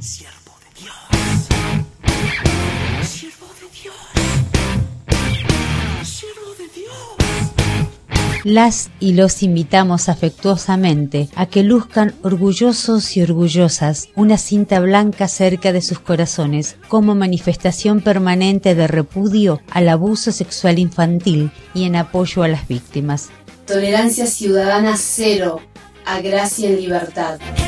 Siervo de Dios. Siervo de Dios. Siervo de Dios. Las y los invitamos afectuosamente a que luzcan orgullosos y orgullosas una cinta blanca cerca de sus corazones como manifestación permanente de repudio al abuso sexual infantil y en apoyo a las víctimas. Tolerancia ciudadana cero a Gracia en Libertad.